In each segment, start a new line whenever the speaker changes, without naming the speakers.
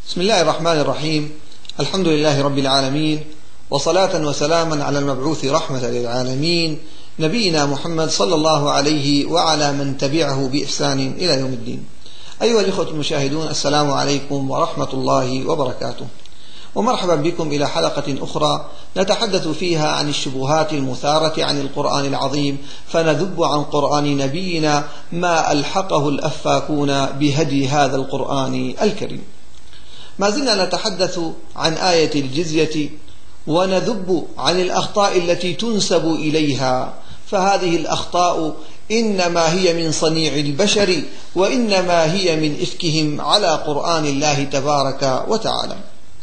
بسم الله الرحمن الرحيم. الحمد لله رب العالمين، وصلاة وسلاما على المبعوث رحمة للعالمين نبينا محمد صلى الله عليه وعلى من تبعه بإحسان إلى يوم الدين. أيها الإخوة المشاهدون، السلام عليكم ورحمة الله وبركاته، ومرحبا بكم إلى حلقة أخرى نتحدث فيها عن الشبهات المثارة عن القرآن العظيم، فنذب عن قرآن نبينا ما ألحقه الأفاكون بهدي هذا القرآن الكريم. ما زلنا نتحدث عن آية الجزية ونذب عن الأخطاء التي تنسب إليها، فهذه الأخطاء إنما هي من صنيع البشر، وإنما هي من إفكهم على قرآن الله تبارك وتعالى.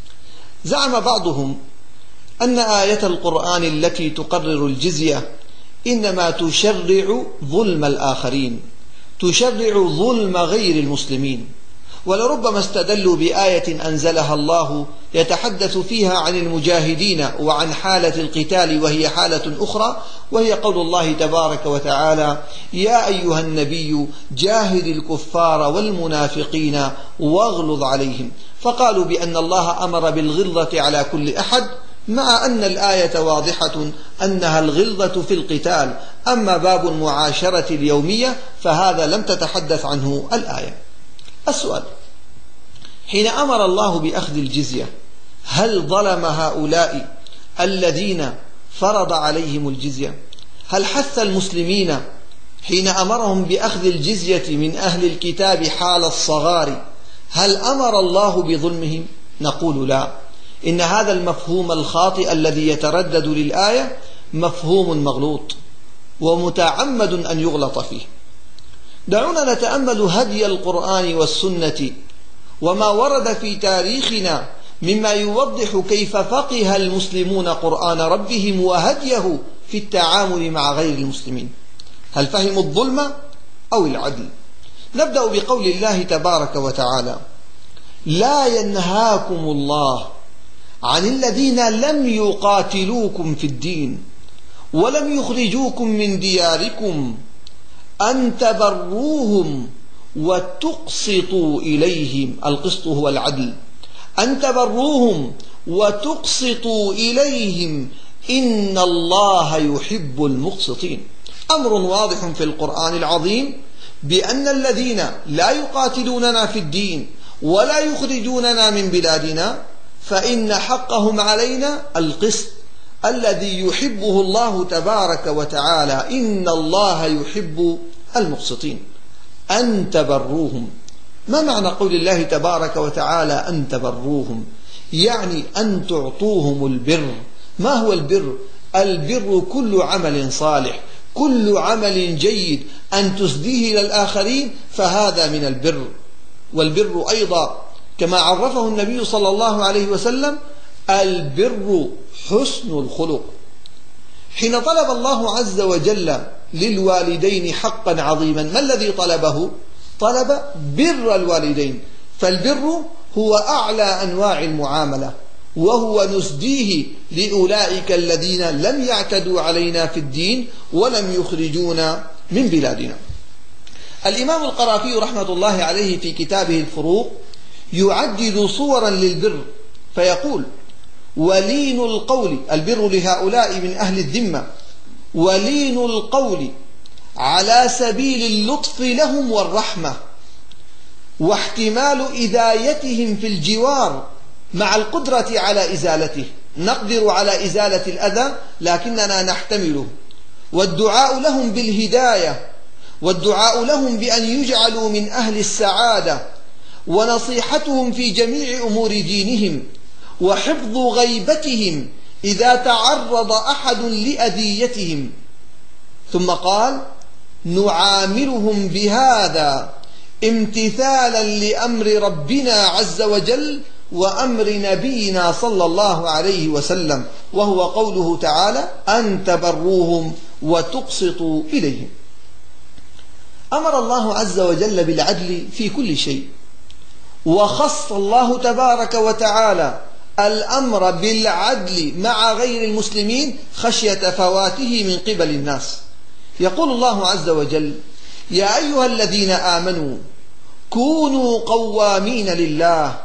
زعم بعضهم أن آية القرآن التي تقرر الجزية إنما تشرع ظلم الآخرين، تشرع ظلم غير المسلمين، ولربما استدلوا بآية أنزلها الله يتحدث فيها عن المجاهدين وعن حالة القتال، وهي حالة أخرى، وهي قول الله تبارك وتعالى: يا أيها النبي جاهد الكفار والمنافقين واغلظ عليهم. فقالوا بأن الله أمر بالغلظة على كل أحد، مع أن الآية واضحة أنها الغلظة في القتال، أما باب المعاشرة اليومية فهذا لم تتحدث عنه الآية. السؤال: حين أمر الله بأخذ الجزية، هل ظلم هؤلاء الذين فرض عليهم الجزية؟ هل حث المسلمين حين أمرهم بأخذ الجزية من أهل الكتاب حال الصغار؟ هل أمر الله بظلمهم؟ نقول لا، إن هذا المفهوم الخاطئ الذي يتردد للآية مفهوم مغلوط ومتعمد أن يغلط فيه. دعونا نتأمل هدي القرآن والسنة وما ورد في تاريخنا مما يوضح كيف فقه المسلمون قرآن ربهم وهديه في التعامل مع غير المسلمين. هل فهموا الظلم أو العدل؟ نبدأ بقول الله تبارك وتعالى: لا ينهاكم الله عن الذين لم يقاتلوكم في الدين ولم يخرجوكم من دياركم أن تبروهم وتقسطوا إليهم. القسط هو العدل. أن تبروهم وتقسطوا إليهم إن الله يحب المقسطين. أمر واضح في القرآن العظيم بأن الذين لا يقاتلوننا في الدين ولا يخرجوننا من بلادنا فإن حقهم علينا القسط الذي يحبه الله تبارك وتعالى. إن الله يحب المقسطين. أن تبروهم، ما معنى قول الله تبارك وتعالى أن تبروهم؟ يعني أن تعطوهم البر. ما هو البر؟ البر كل عمل صالح، كل عمل جيد أن تسديه إلى الآخرين، فهذا من البر. والبر أيضا كما عرفه النبي صلى الله عليه وسلم: البر حسن الخلق. حين طلب الله عز وجل للوالدين حقا عظيما، ما الذي طلبه؟ طلب بر الوالدين، فالبر هو أعلى أنواع المعاملة، وهو نسديه لأولئك الذين لم يعتدوا علينا في الدين ولم يخرجونا من بلادنا. الإمام القرافي رحمة الله عليه في كتابه الفروق يعدد صورا للبر فيقول: ولين القول، البر لهؤلاء من أهل الذمة، ولين القول على سبيل اللطف لهم والرحمة، واحتمال إذايتهم في الجوار مع القدرة على إزالته. نقدر على إزالة الأذى لكننا نحتمله، والدعاء لهم بالهداية، والدعاء لهم بأن يجعلوا من أهل السعادة، ونصيحتهم في جميع أمور دينهم، وحفظ غيبتهم إذا تعرض أحد لأذيتهم. ثم قال: نعاملهم بهذا امتثالا لأمر ربنا عز وجل وأمر نبينا صلى الله عليه وسلم، وهو قوله تعالى: أن تبروهم وتقسطوا إليهم. أمر الله عز وجل بالعدل في كل شيء، وخص الله تبارك وتعالى الأمر بالعدل مع غير المسلمين خشية فواته من قبل الناس. يقول الله عز وجل: يا أيها الذين آمنوا كونوا قوامين لله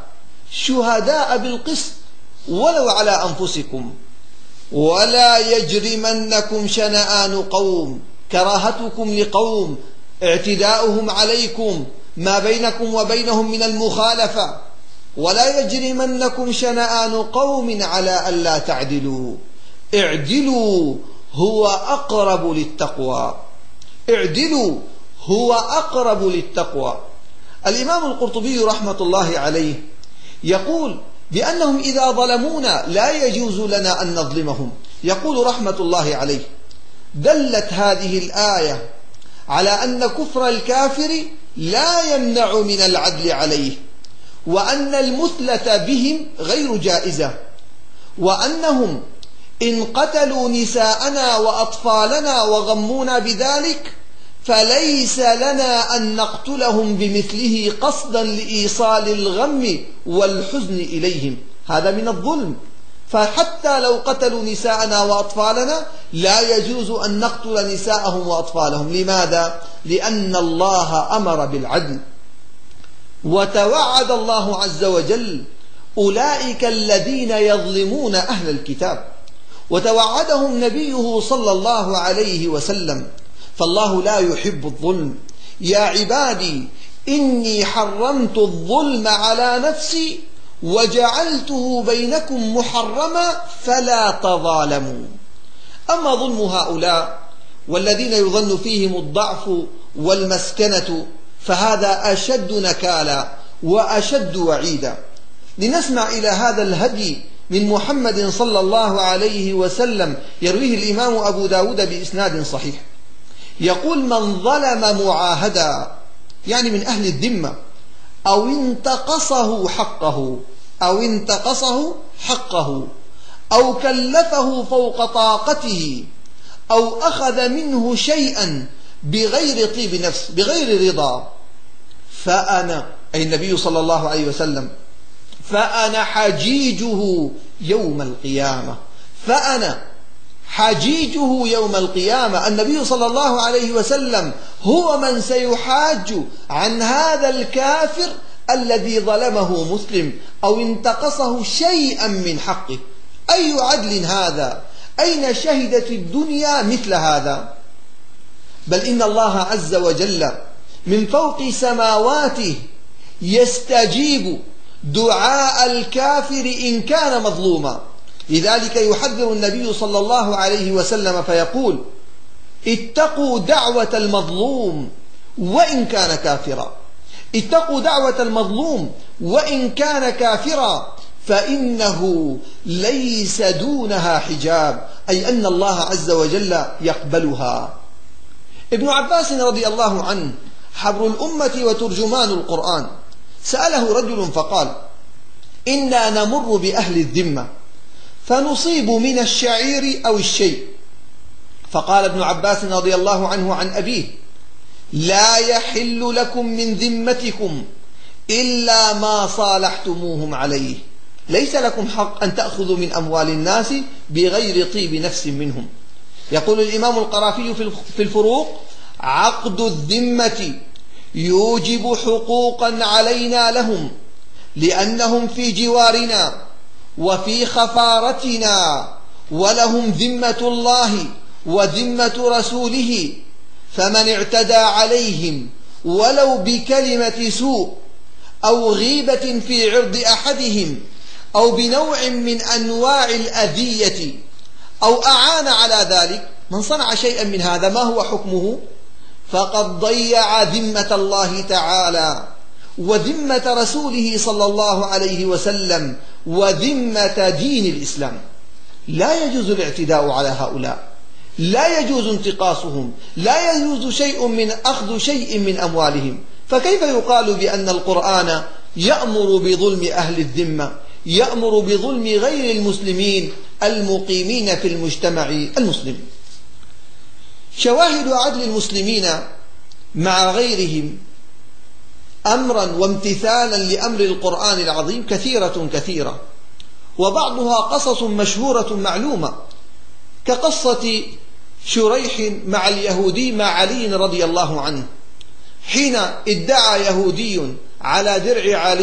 شهداء بالقسط ولو على أنفسكم، ولا يجرمنكم شنآن قوم، كراهتكم لقوم، اعتداؤهم عليكم، ما بينكم وبينهم من المخالفة، ولا يجرمنكم شنآن قوم على ألا تعدلوا، اعدلوا هو أقرب للتقوى، اعدلوا هو أقرب للتقوى. الإمام القرطبي رحمة الله عليه يقول بأنهم إذا ظلمونا لا يجوز لنا أن نظلمهم. يقول رحمة الله عليه: دلت هذه الآية على أن كفر الكافر لا يمنع من العدل عليه، وأن المثلة بهم غير جائزة، وأنهم إن قتلوا نساءنا وأطفالنا وغمونا بذلك فليس لنا أن نقتلهم بمثله قصدا لإيصال الغم والحزن إليهم، هذا من الظلم. فحتى لو قتلوا نساءنا وأطفالنا لا يجوز أن نقتل نساءهم وأطفالهم. لماذا؟ لأن الله أمر بالعدل، وتوعد الله عز وجل أولئك الذين يظلمون أهل الكتاب، وتوعدهم نبيه صلى الله عليه وسلم، فالله لا يحب الظلم. يا عبادي إني حرمت الظلم على نفسي وجعلته بينكم محرما فلا تظالموا. أما ظلم هؤلاء والذين يظن فيهم الضعف والمسكنة فهذا أشد نكالا وأشد وعيدا. لنسمع إلى هذا الهدي من محمد صلى الله عليه وسلم يرويه الإمام أبو داود بإسناد صحيح، يقول: من ظلم معاهدا، يعني من أهل الذمة، أو انتقصه حقه أو كلفه فوق طاقته أو أخذ منه شيئا بغير طيب نفس، بغير رضا، فأنا، أي النبي صلى الله عليه وسلم، فأنا حجيجه يوم القيامة. فأنا حجيجه يوم القيامة. النبي صلى الله عليه وسلم هو من سيحاج عن هذا الكافر الذي ظلمه مسلم أو انتقصه شيئا من حقه. أي عدل هذا؟ أين شهدت الدنيا مثل هذا؟ بل إن الله عز وجل من فوق سماواته يستجيب دعاء الكافر إن كان مظلوما. لذلك يحذر النبي صلى الله عليه وسلم فيقول: اتقوا دعوة المظلوم وإن كان كافرا، اتقوا دعوة المظلوم وإن كان كافرا، فإنه ليس دونها حجاب، أي أن الله عز وجل يقبلها. ابن عباس رضي الله عنه حبر الأمة وترجمان القرآن سأله رجل فقال: إنا نمر بأهل الذمة فنصيب من الشعير أو الشيء، فقال ابن عباس رضي الله عنه عن أبيه: لا يحل لكم من ذمتكم إلا ما صالحتموهم عليه، ليس لكم حق أن تأخذوا من أموال الناس بغير طيب نفس منهم. يقول الإمام القرافي في الفروق: عقد الذمة يوجب حقوقا علينا لهم لأنهم في جوارنا وفي خفارتنا، ولهم ذمة الله وذمة رسوله، فمن اعتدى عليهم ولو بكلمة سوء أو غيبة في عرض أحدهم أو بنوع من أنواع الأذية أو أعان على ذلك، من صنع شيئا من هذا ما هو حكمه؟ فقد ضيع ذمة الله تعالى وذمة رسوله صلى الله عليه وسلم وذمة دين الإسلام. لا يجوز الاعتداء على هؤلاء، لا يجوز انتقاصهم، لا يجوز شيء من أخذ شيء من أموالهم. فكيف يقال بأن القرآن يأمر بظلم أهل الذمة، يأمر بظلم غير المسلمين المقيمين في المجتمع المسلم؟ شواهد عدل المسلمين مع غيرهم أمرا وامتثالا لأمر القرآن العظيم كثيرة، وبعضها قصص مشهورة معلومة، كقصة شريح مع اليهودي مع علي رضي الله عنه، حين ادعى يهودي على درع علي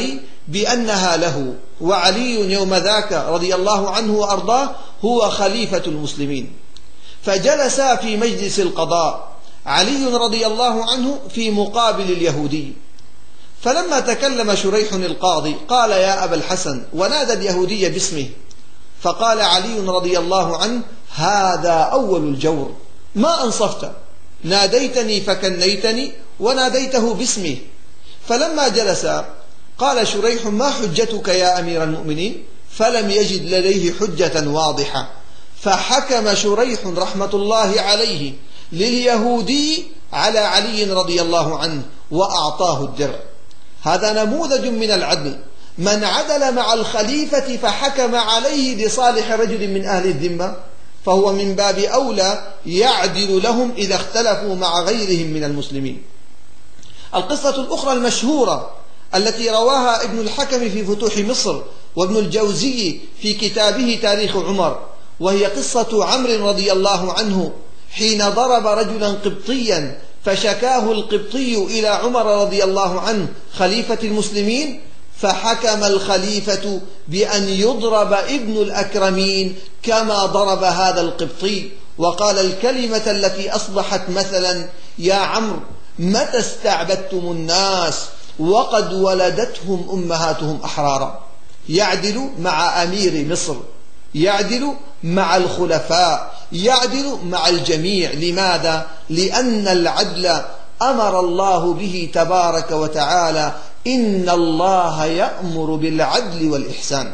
بأنها له، وعلي يوم ذاك رضي الله عنه وأرضاه هو خليفة المسلمين. فجلسا في مجلس القضاء، علي رضي الله عنه في مقابل اليهودي. فلما تكلم شريح القاضي قال: يا أبا الحسن، ونادى اليهودي باسمه. فقال علي رضي الله عنه: هذا أول الجور، ما أنصفت، ناديتني فكنيتني وناديته باسمه. فلما جلس قال شريح: ما حجتك يا أمير المؤمنين؟ فلم يجد لديه حجة واضحة، فحكم شريح رحمة الله عليه لليهودي على علي رضي الله عنه وأعطاه الدرع. هذا نموذج من العدل، من عدل مع الخليفة فحكم عليه لصالح رجل من أهل الذمة فهو من باب أولى يعدل لهم إذا اختلفوا مع غيرهم من المسلمين. القصة الأخرى المشهورة التي رواها ابن الحكم في فتوح مصر وابن الجوزي في كتابه تاريخ عمر، وهي قصة عمرو رضي الله عنه حين ضرب رجلا قبطيا فشكاه القبطي إلى عمر رضي الله عنه خليفة المسلمين، فحكم الخليفة بأن يضرب ابن الأكرمين كما ضرب هذا القبطي، وقال الكلمة التي أصبحت مثلا: يا عمرو، متى استعبدتم الناس وقد ولدتهم أمهاتهم أحرارا. يعدل مع أمير مصر، يعدل مع الخلفاء، يعدل مع الجميع. لماذا؟ لأن العدل أمر الله به تبارك وتعالى: إن الله يأمر بالعدل والإحسان.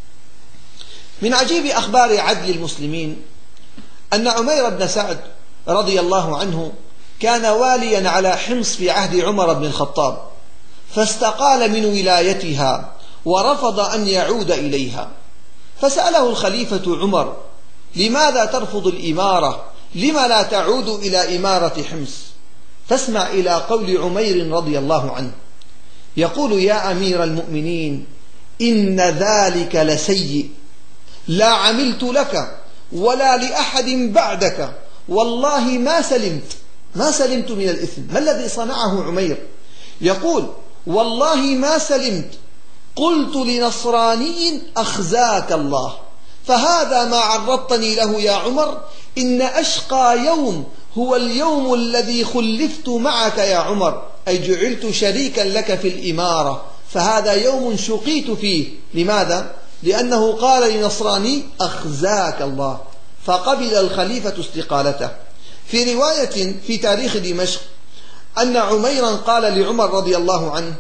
من عجيب أخبار عدل المسلمين أن عمير بن سعد رضي الله عنه كان واليا على حمص في عهد عمر بن الخطاب، فاستقال من ولايتها ورفض أن يعود إليها. فسأله الخليفة عمر: لماذا ترفض الإمارة؟ لما لا تعود إلى إمارة حمص؟ فاسمع إلى قول عمير رضي الله عنه، يقول: يا أمير المؤمنين، إن ذلك لسيء، لا عملت لك ولا لأحد بعدك، والله ما سلمت من الإثم. ما الذي صنعه عمير؟ يقول: والله ما سلمت، قلت لنصراني: أخزاك الله، فهذا ما عرضتني له يا عمر. إن أشقى يوم هو اليوم الذي خلفت معك يا عمر، أي جعلت شريكا لك في الإمارة، فهذا يوم شقيت فيه. لماذا؟ لأنه قال لنصراني: أخزاك الله، فقبل الخليفة استقالته. في رواية في تاريخ دمشق أن عميرا قال لعمر رضي الله عنه: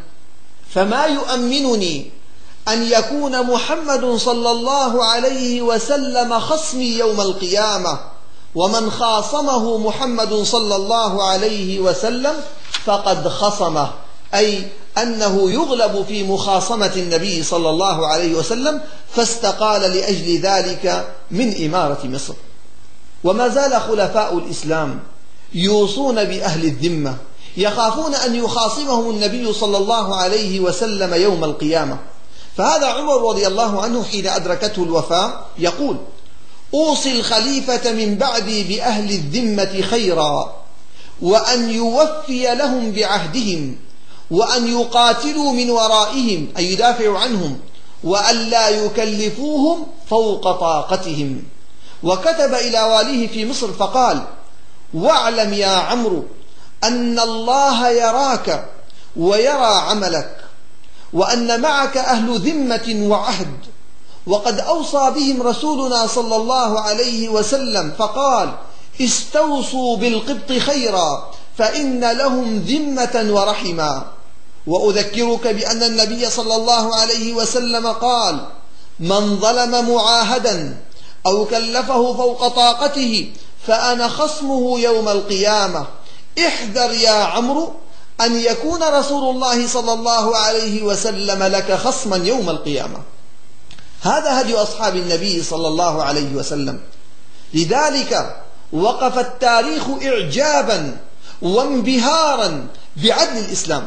فما يؤمنني أن يكون محمد صلى الله عليه وسلم خصمي يوم القيامة، ومن خاصمه محمد صلى الله عليه وسلم فقد خصمه، أي أنه يغلب في مخاصمة النبي صلى الله عليه وسلم، فاستقال لأجل ذلك من إمارة مصر. وما زال خلفاء الإسلام يوصون بأهل الذمة، يخافون أن يخاصمهم النبي صلى الله عليه وسلم يوم القيامة. فهذا عمر رضي الله عنه حين أدركته الوفاة يقول: أوصي الخليفة من بعدي بأهل الذمة خيرا، وأن يوفي لهم بعهدهم، وأن يقاتلوا من ورائهم أي يدافعوا عنهم، وأن لا يكلفوهم فوق طاقتهم. وكتب إلى واليه في مصر فقال: واعلم يا عمرو أن الله يراك ويرى عملك، وأن معك أهل ذمة وعهد، وقد أوصى بهم رسولنا صلى الله عليه وسلم فقال: استوصوا بالقبط خيرا، فإن لهم ذمة ورحما. وأذكرك بأن النبي صلى الله عليه وسلم قال: من ظلم معاهدا أو كلفه فوق طاقته فأنا خصمه يوم القيامة. احذر يا عمرو أن يكون رسول الله صلى الله عليه وسلم لك خصما يوم القيامة. هذا هدي أصحاب النبي صلى الله عليه وسلم. لذلك وقف التاريخ إعجابا وانبهارا بعدل الإسلام.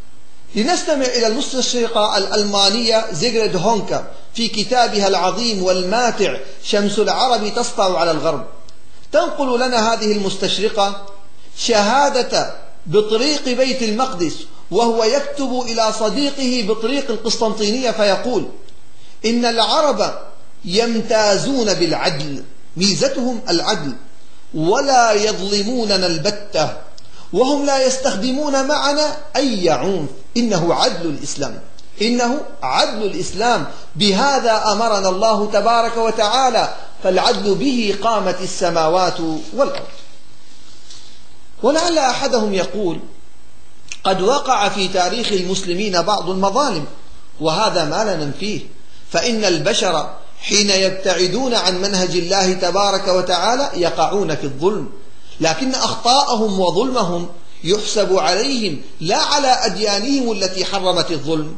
لنستمع إلى المستشرقة الألمانية زيغريد هونكا في كتابها العظيم والماتع شمس العرب تسطع على الغرب. تنقل لنا هذه المستشرقة شهادة بطريق بيت المقدس وهو يكتب إلى صديقه بطريق القسطنطينية فيقول: إن العرب يمتازون بالعدل، ميزتهم العدل، ولا يظلموننا البتة، وهم لا يستخدمون معنا أي عنف، إنه عدل الإسلام، إنه عدل الإسلام، بهذا أمرنا الله تبارك وتعالى، فالعدل به قامت السماوات والأرض. ولعل أحدهم يقول: قد وقع في تاريخ المسلمين بعض المظالم، وهذا ما لا ننفيه، فإن البشر حين يبتعدون عن منهج الله تبارك وتعالى يقعون في الظلم، لكن أخطاءهم وظلمهم يحسب عليهم لا على أديانهم التي حرمت الظلم.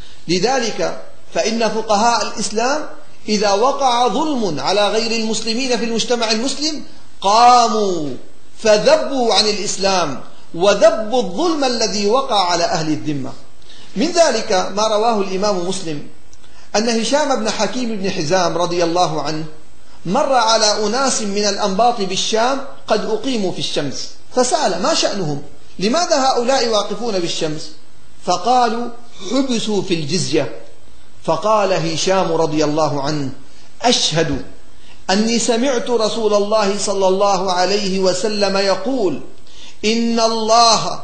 لذلك فإن فقهاء الإسلام إذا وقع ظلم على غير المسلمين في المجتمع المسلم قاموا فذبوا عن الإسلام وذبوا الظلم الذي وقع على أهل الذمة. من ذلك ما رواه الإمام مسلم أن هشام بن حكيم بن حزام رضي الله عنه مر على أناس من الأنباط بالشام قد أقيموا في الشمس، فسأل: ما شأنهم؟ لماذا هؤلاء واقفون بالشمس؟ فقالوا: حبسوا في الجزية. فقال هشام رضي الله عنه: أشهد أني سمعت رسول الله صلى الله عليه وسلم يقول: إن الله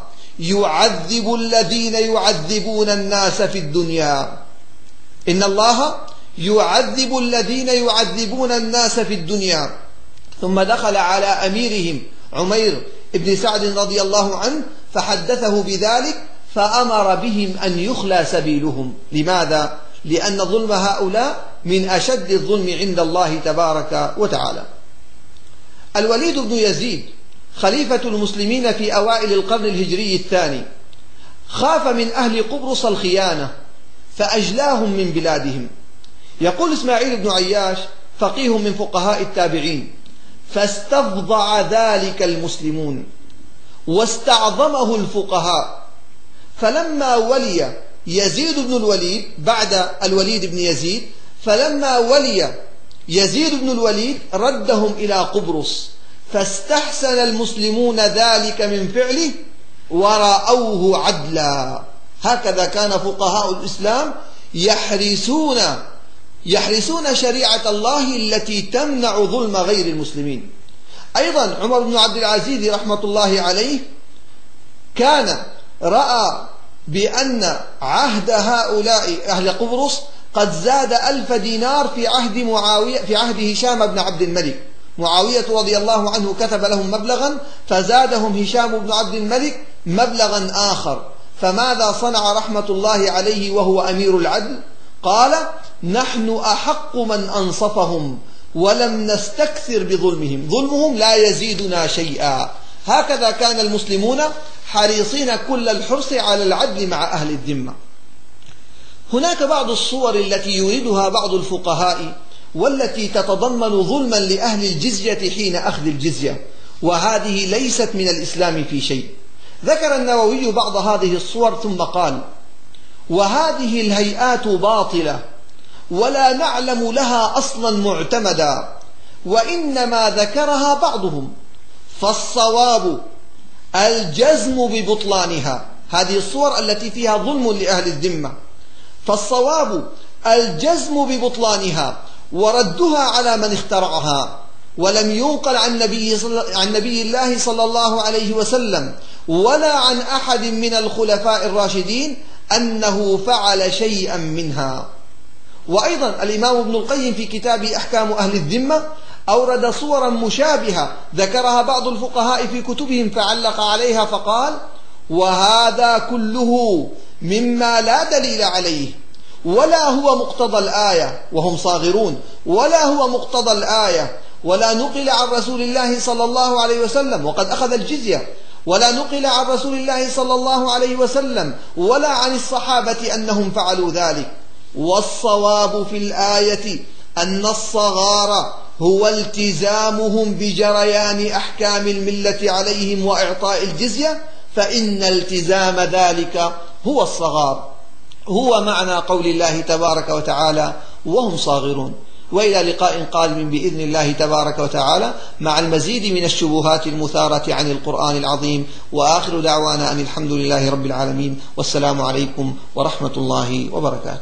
يعذب الذين يعذبون الناس في الدنيا، إن الله يعذب الذين يعذبون الناس في الدنيا. ثم دخل على أميرهم عمير بن سعد رضي الله عنه فحدثه بذلك، فأمر بهم أن يخلى سبيلهم. لماذا؟ لأن ظلم هؤلاء من أشد الظلم عند الله تبارك وتعالى. الوليد بن يزيد خليفة المسلمين في أوائل القرن الهجري الثاني خاف من أهل قبرص الخيانة فأجلاهم من بلادهم. يقول إسماعيل بن عياش فقيه من فقهاء التابعين: فاستفضع ذلك المسلمون واستعظمه الفقهاء، فلما ولي يزيد بن الوليد بعد الوليد بن يزيد، فلما ولي يزيد بن الوليد ردهم إلى قبرص، فاستحسن المسلمون ذلك من فعله ورأوه عدلا. هكذا كان فقهاء الإسلام يحرسون شريعة الله التي تمنع ظلم غير المسلمين. أيضا عمر بن عبد العزيز رحمة الله عليه كان رأى بأن عهد هؤلاء أهل قبرص قد زاد 1000 دينار في عهد هشام بن عبد الملك. معاوية رضي الله عنه كتب لهم مبلغا، فزادهم هشام بن عبد الملك مبلغا آخر. فماذا صنع رحمة الله عليه وهو أمير العدل؟ قال: نحن أحق من أنصفهم ولم نستكثر بظلمهم، ظلمهم لا يزيدنا شيئا. هكذا كان المسلمون حريصين كل الحرص على العدل مع أهل الذمة. هناك بعض الصور التي يريدها بعض الفقهاء والتي تتضمن ظلما لأهل الجزية حين أخذ الجزية، وهذه ليست من الإسلام في شيء. ذكر النووي بعض هذه الصور ثم قال: وهذه الهيئات باطلة ولا نعلم لها أصلا معتمدا، وإنما ذكرها بعضهم، فالصواب الجزم ببطلانها. هذه الصور التي فيها ظلم لأهل الذمة، فالصواب الجزم ببطلانها وردها على من اخترعها. ولم ينقل عن نبي الله صلى الله عليه وسلم ولا عن أحد من الخلفاء الراشدين أنه فعل شيئا منها. وأيضا الإمام ابن القيم في كتابه أحكام أهل الذمة أورد صورا مشابهة ذكرها بعض الفقهاء في كتبهم فعلق عليها فقال: وهذا كله مما لا دليل عليه ولا هو مقتضى الآية، وهم صاغرون، ولا هو مقتضى الآية، ولا نقل عن رسول الله صلى الله عليه وسلم وقد أخذ الجزية، ولا نقل عن رسول الله صلى الله عليه وسلم ولا عن الصحابة أنهم فعلوا ذلك. والصواب في الآية أن الصغار هو التزامهم بجريان أحكام الملة عليهم وإعطاء الجزية، فإن التزام ذلك هو الصغار، هو معنى قول الله تبارك وتعالى: وهم صاغرون. وإلى لقاء قادم بإذن الله تبارك وتعالى مع المزيد من الشبهات المثارة عن القرآن العظيم. وآخر دعوانا أن الحمد لله رب العالمين، والسلام عليكم ورحمة الله وبركاته.